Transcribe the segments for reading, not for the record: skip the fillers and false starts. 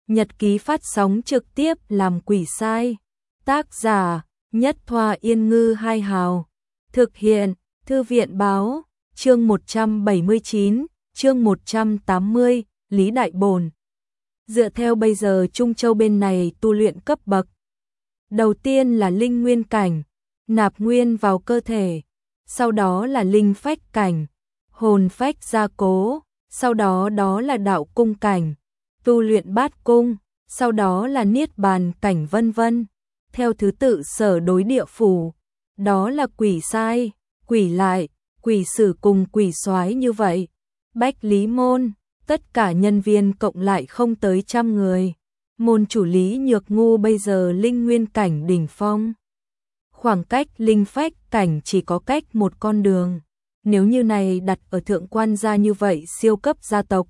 Nhật ký phát sóng trực tiếp làm quỷ sai. Tác giả Nhất Thoa Yên Ngư Hai Hào. Thực hiện Thư viện Báo. Chương 179, chương 180, Lý Đại Bổn. Dựa theo bây giờ Trung Châu bên này tu luyện cấp bậc. Đầu tiên là linh nguyên cảnh, nạp nguyên vào cơ thể. Sau đó là linh phách cảnh, hồn phách gia cố. Sau đó là đạo cung cảnh, tu luyện bát cung. Sau đó là niết bàn cảnh vân vân. Theo thứ tự sở đối địa phủ. Đó là quỷ sai, quỷ lại, quỷ sử cùng quỷ soái như vậy. Bách Lý Môn, tất cả nhân viên cộng lại không tới 100 người. Môn chủ Lý Nhược Ngu bây giờ linh nguyên cảnh đỉnh phong. Khoảng cách linh phách cảnh chỉ có cách một con đường. Nếu như này đặt ở thượng quan gia như vậy siêu cấp gia tộc.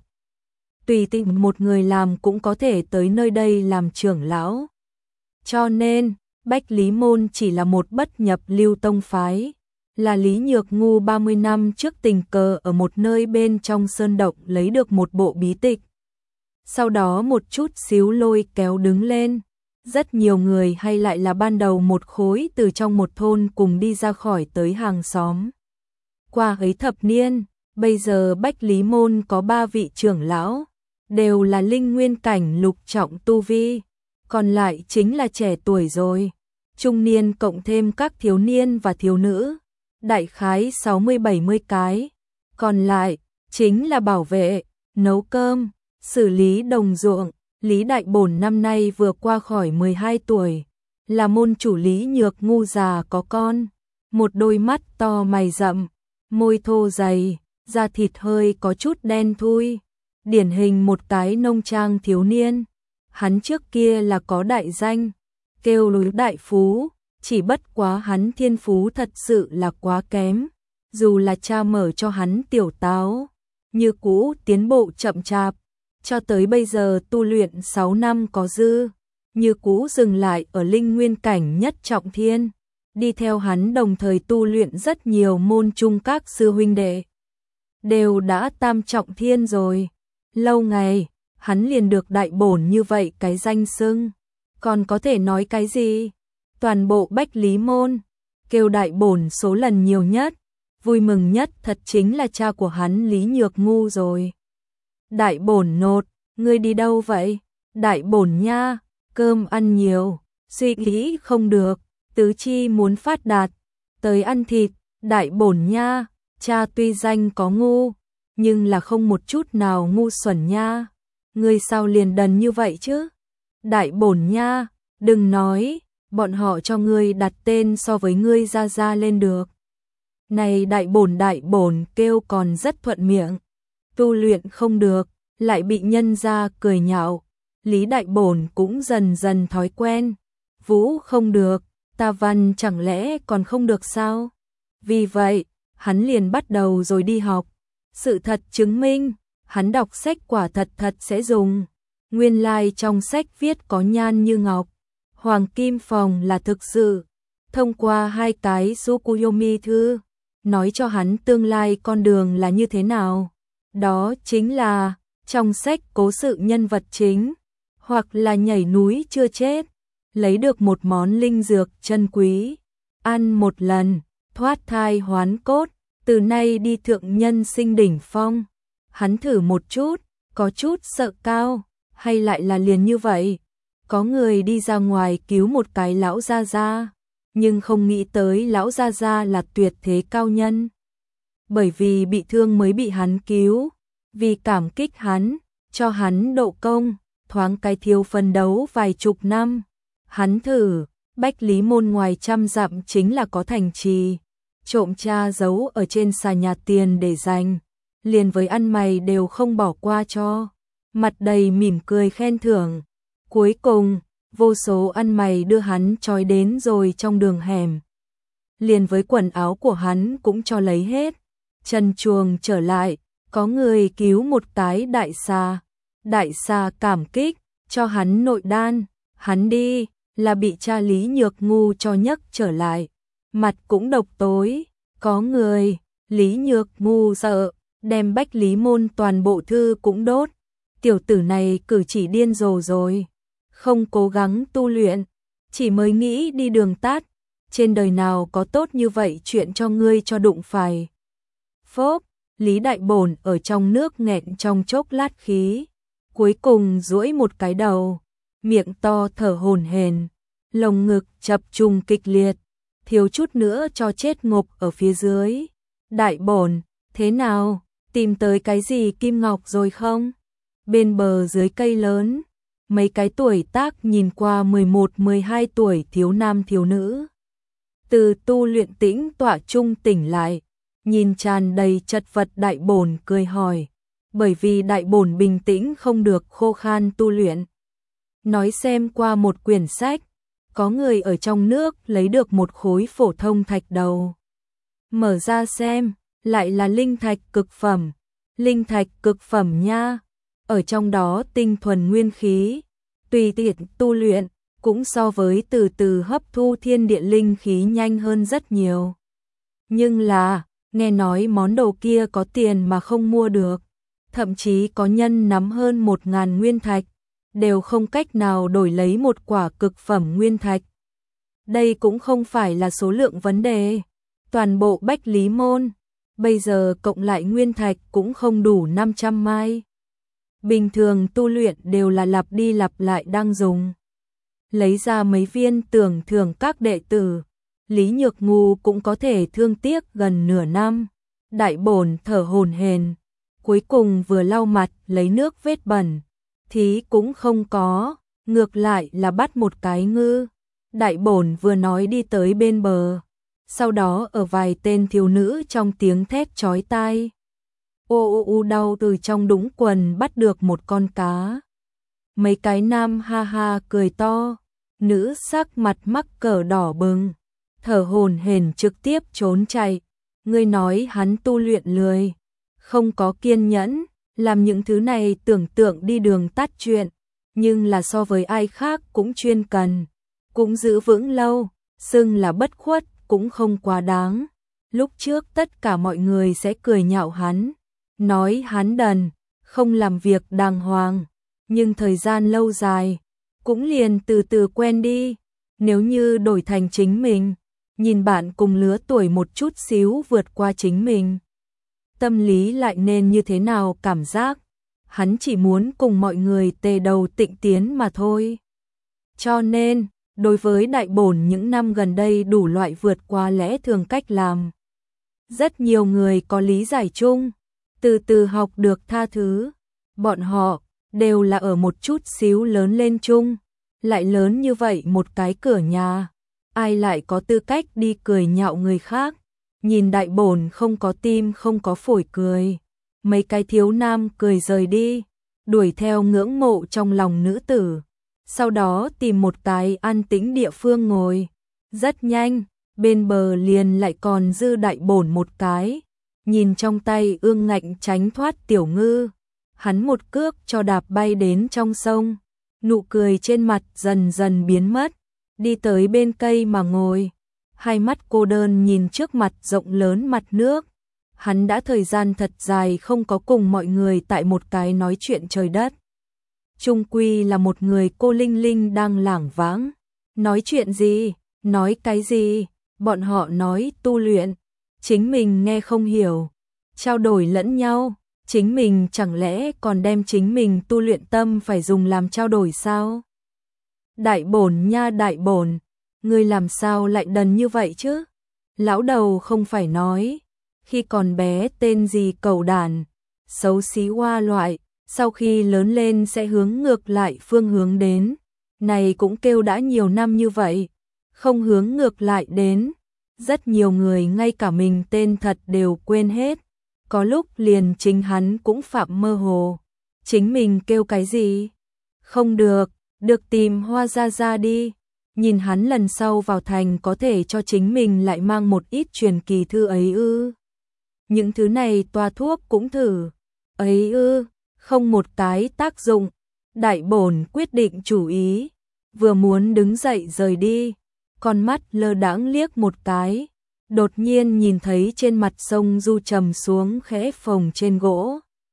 Tùy tiện một người làm cũng có thể tới nơi đây làm trưởng lão. Cho nên, Bách Lý Môn chỉ là một bất nhập lưu tông phái. Là Lý Nhược Ngu 30 năm trước tình cờ ở một nơi bên trong sơn động lấy được một bộ bí tịch. Sau đó một chút xíu lôi kéo đứng lên. Rất nhiều người hay lại là ban đầu một khối từ trong một thôn cùng đi ra khỏi tới hàng xóm. Qua ấy thập niên, bây giờ Bách Lý Môn có 3 vị trưởng lão, đều là linh nguyên cảnh lục trọng tu vi, còn lại chính là trẻ tuổi rồi, trung niên cộng thêm các thiếu niên và thiếu nữ, đại khái 60-70 cái, còn lại chính là bảo vệ, nấu cơm, xử lý đồng ruộng. Lý Đại Bổn năm nay vừa qua khỏi 12 tuổi, là môn chủ Lý Nhược Ngu già có con, một đôi mắt to mày rậm, môi thô dày, da thịt hơi có chút đen thui, điển hình một cái nông trang thiếu niên. Hắn trước kia là có đại danh, kêu Lý Đại Phú, chỉ bất quá hắn thiên phú thật sự là quá kém, dù là cha mở cho hắn tiểu táo, như cũ tiến bộ chậm chạp. Cho tới bây giờ tu luyện 6 năm có dư, như cũ dừng lại ở linh nguyên cảnh nhất trọng thiên. Đi theo hắn đồng thời tu luyện rất nhiều môn trung các sư huynh đệ. Đều đã tam trọng thiên rồi. Lâu ngày, hắn liền được Đại Bổn như vậy cái danh xưng. Còn có thể nói cái gì? Toàn bộ Bách Lý Môn, kêu Đại Bổn số lần nhiều nhất. Vui mừng nhất thật chính là cha của hắn Lý Nhược Ngu rồi. Đại Bổn nột, ngươi đi đâu vậy? Đại Bổn nha, cơm ăn nhiều, suy nghĩ không được, tứ chi muốn phát đạt, tới ăn thịt. Đại Bổn nha, cha tuy danh có ngu, nhưng là không một chút nào ngu xuẩn nha. Ngươi sao liền đần như vậy chứ? Đại Bổn nha, đừng nói, bọn họ cho ngươi đặt tên so với ngươi ra lên được. Này Đại Bổn kêu còn rất thuận miệng. Tu luyện không được, lại bị nhân gia cười nhạo. Lý Đại Bổn cũng dần dần thói quen. Vũ không được, ta văn chẳng lẽ còn không được sao? Vì vậy, hắn liền bắt đầu rồi đi học. Sự thật chứng minh, hắn đọc sách quả thật sẽ dùng. Nguyên lai trong sách viết có nhan như ngọc. Hoàng Kim Phòng là thực sự. Thông qua 2 cái Tsukuyomi thư, nói cho hắn tương lai con đường là như thế nào. Đó chính là, trong sách cố sự nhân vật chính, hoặc là nhảy núi chưa chết, lấy được một món linh dược chân quý, ăn một lần, thoát thai hoán cốt, từ nay đi thượng nhân sinh đỉnh phong. Hắn thử một chút, có chút sợ cao, hay lại là liền như vậy. Có người đi ra ngoài cứu một cái lão gia gia, nhưng không nghĩ tới lão gia gia là tuyệt thế cao nhân. Bởi vì bị thương mới bị hắn cứu, vì cảm kích hắn, cho hắn độ công, thoáng cái thiếu phân đấu vài chục năm. Hắn thử, Bách Lý Môn ngoài 100 dặm chính là có thành trì, trộm cha giấu ở trên xà nhà tiền để dành, liền với ăn mày đều không bỏ qua cho, mặt đầy mỉm cười khen thưởng. Cuối cùng, vô số ăn mày đưa hắn trói đến rồi trong đường hẻm. Liền với quần áo của hắn cũng cho lấy hết. Trần chuồng trở lại, có người cứu một cái đại xà. Đại xà cảm kích, cho hắn nội đan. Hắn đi, là bị cha Lý Nhược Ngu cho nhấc trở lại. Mặt cũng độc tối, có người, Lý Nhược Ngu sợ, đem Bách Lý Môn toàn bộ thư cũng đốt. tiểu tử này cử chỉ điên rồ rồi, không cố gắng tu luyện, chỉ mới nghĩ đi đường tắt, trên đời nào có tốt như vậy chuyện cho ngươi cho đụng phải. Phốp, Lý Đại Bổn ở trong nước nghẹn trong chốc lát khí, cuối cùng duỗi một cái đầu, miệng to thở hổn hển, lồng ngực chập trùng kịch liệt, thiếu chút nữa cho chết ngộp ở phía dưới. Đại Bổn, thế nào, tìm tới cái gì kim ngọc rồi không? Bên bờ dưới cây lớn, mấy cái tuổi tác nhìn qua 11-12 tuổi thiếu nam thiếu nữ. Từ tu luyện tĩnh tọa trung tỉnh lại, nhìn tràn đầy chật vật Đại Bổn cười hỏi, bởi vì Đại Bổn bình tĩnh không được khô khan tu luyện. Nói xem qua một quyển sách, có người ở trong nước lấy được một khối phổ thông thạch đầu. Mở ra xem, lại là linh thạch cực phẩm. Linh thạch cực phẩm nha, ở trong đó tinh thuần nguyên khí, tùy tiện tu luyện, cũng so với từ từ hấp thu thiên địa linh khí nhanh hơn rất nhiều. Nhưng là, nghe nói món đồ kia có tiền mà không mua được, thậm chí có nhân nắm hơn 1000 nguyên thạch, đều không cách nào đổi lấy một quả cực phẩm nguyên thạch. Đây cũng không phải là số lượng vấn đề, toàn bộ Bách Lý Môn, bây giờ cộng lại nguyên thạch cũng không đủ 500 mai. Bình thường tu luyện đều là lặp đi lặp lại đang dùng. Lấy ra mấy viên tưởng thưởng các đệ tử, Lý Nhược Ngu cũng có thể thương tiếc gần nửa năm. Đại Bổn thở hổn hển, cuối cùng vừa lau mặt lấy nước vết bẩn, thí cũng không có, ngược lại là bắt một cái ngư. Đại Bổn vừa nói đi tới bên bờ, sau đó ở vài tên thiếu nữ trong tiếng thét chói tai. Ô đau từ trong đũng quần bắt được một con cá. Mấy cái nam ha ha cười to, nữ sắc mặt mắc cỡ đỏ bừng, thở hổn hển trực tiếp trốn chạy. Ngươi nói hắn tu luyện lười, không có kiên nhẫn, làm những thứ này tưởng tượng đi đường tắt chuyện, nhưng là so với ai khác cũng chuyên cần, cũng giữ vững lâu, xưng là bất khuất cũng không quá đáng. Lúc trước tất cả mọi người sẽ cười nhạo hắn, nói hắn đần, không làm việc đàng hoàng, nhưng thời gian lâu dài, cũng liền từ từ quen đi. Nếu như đổi thành chính mình, nhìn bạn cùng lứa tuổi một chút xíu vượt qua chính mình, tâm lý lại nên như thế nào cảm giác? Hắn chỉ muốn cùng mọi người tề đầu tịnh tiến mà thôi. Cho nên, đối với Đại Bổn những năm gần đây đủ loại vượt qua lẽ thường cách làm, rất nhiều người có lý giải chung, từ từ học được tha thứ. Bọn họ đều là ở một chút xíu lớn lên chung, lại lớn như vậy một cái cửa nhà, ai lại có tư cách đi cười nhạo người khác. Nhìn Đại Bổn không có tim không có phổi cười, mấy cái thiếu nam cười rời đi, đuổi theo ngưỡng mộ trong lòng nữ tử, sau đó tìm một cái an tĩnh địa phương ngồi. Rất nhanh, bên bờ liền lại còn dư Đại Bổn một cái, nhìn trong tay ương ngạnh tránh thoát tiểu ngư, hắn một cước cho đạp bay đến trong sông, nụ cười trên mặt dần dần biến mất, đi tới bên cây mà ngồi, hai mắt cô đơn nhìn trước mặt rộng lớn mặt nước. Hắn đã thời gian thật dài không có cùng mọi người tại một cái nói chuyện trời đất. Chung quy là một người cô linh linh đang lảng vãng. Nói chuyện gì? Nói cái gì? Bọn họ nói tu luyện, chính mình nghe không hiểu, trao đổi lẫn nhau, chính mình chẳng lẽ còn đem chính mình tu luyện tâm phải dùng làm trao đổi sao? Đại Bổn nha Đại Bổn, ngươi làm sao lại đần như vậy chứ? Lão đầu không phải nói, khi còn bé tên gì cẩu đản, xấu xí hoa loại, sau khi lớn lên sẽ hướng ngược lại phương hướng đến. Này cũng kêu đã nhiều năm như vậy, không hướng ngược lại đến. Rất nhiều người ngay cả mình tên thật đều quên hết, có lúc liền chính hắn cũng phạm mơ hồ. Chính mình kêu cái gì? Không được, được tìm Hoa Gia Gia đi. Nhìn hắn lần sau vào thành có thể cho chính mình lại mang một ít truyền kỳ thư ấy ư? Những thứ này toa thuốc cũng thử, ấy ư, không một cái tác dụng. Đại Bổn quyết định chủ ý, vừa muốn đứng dậy rời đi, con mắt lơ đãng liếc một cái, đột nhiên nhìn thấy trên mặt sông du trầm xuống khẽ phồng trên gỗ.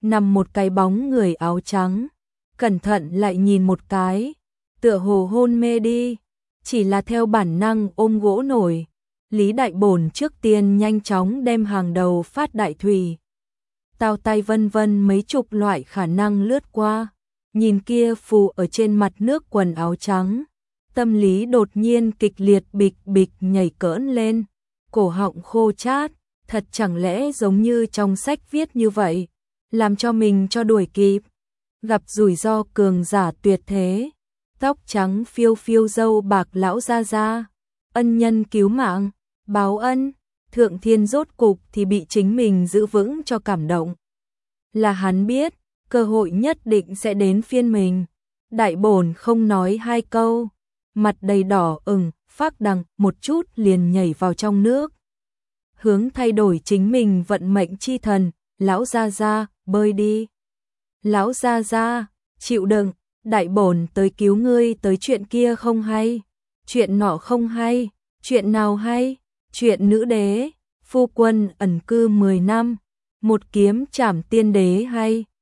nằm một cái bóng người áo trắng, cẩn thận lại nhìn một cái, tựa hồ hôn mê đi, chỉ là theo bản năng ôm gỗ nổi. Lý Đại Bổn trước tiên nhanh chóng đem hàng đầu phát đại thủy. Tao tay vân vân mấy chục loại khả năng lướt qua, nhìn kia phù ở trên mặt nước quần áo trắng. Tâm lý đột nhiên kịch liệt bịch bịch nhảy cỡn lên, cổ họng khô chát, thật chẳng lẽ giống như trong sách viết như vậy, làm cho mình cho đuổi kịp. Gặp rủi ro cường giả tuyệt thế, tóc trắng phiêu phiêu râu bạc lão gia gia, ân nhân cứu mạng, báo ân, thượng thiên rốt cục thì bị chính mình giữ vững cho cảm động. Là hắn biết, cơ hội nhất định sẽ đến phiên mình. Đại Bổn không nói hai câu, mặt đầy đỏ ửng, phác đằng một chút liền nhảy vào trong nước. Hướng thay đổi chính mình vận mệnh chi thần, lão gia gia, bơi đi. Lão gia gia, chịu đựng, Đại Bổn tới cứu ngươi tới chuyện kia không hay, chuyện nọ không hay, chuyện nào hay, chuyện nữ đế, phu quân ẩn cư 10 năm, một kiếm trảm tiên đế hay.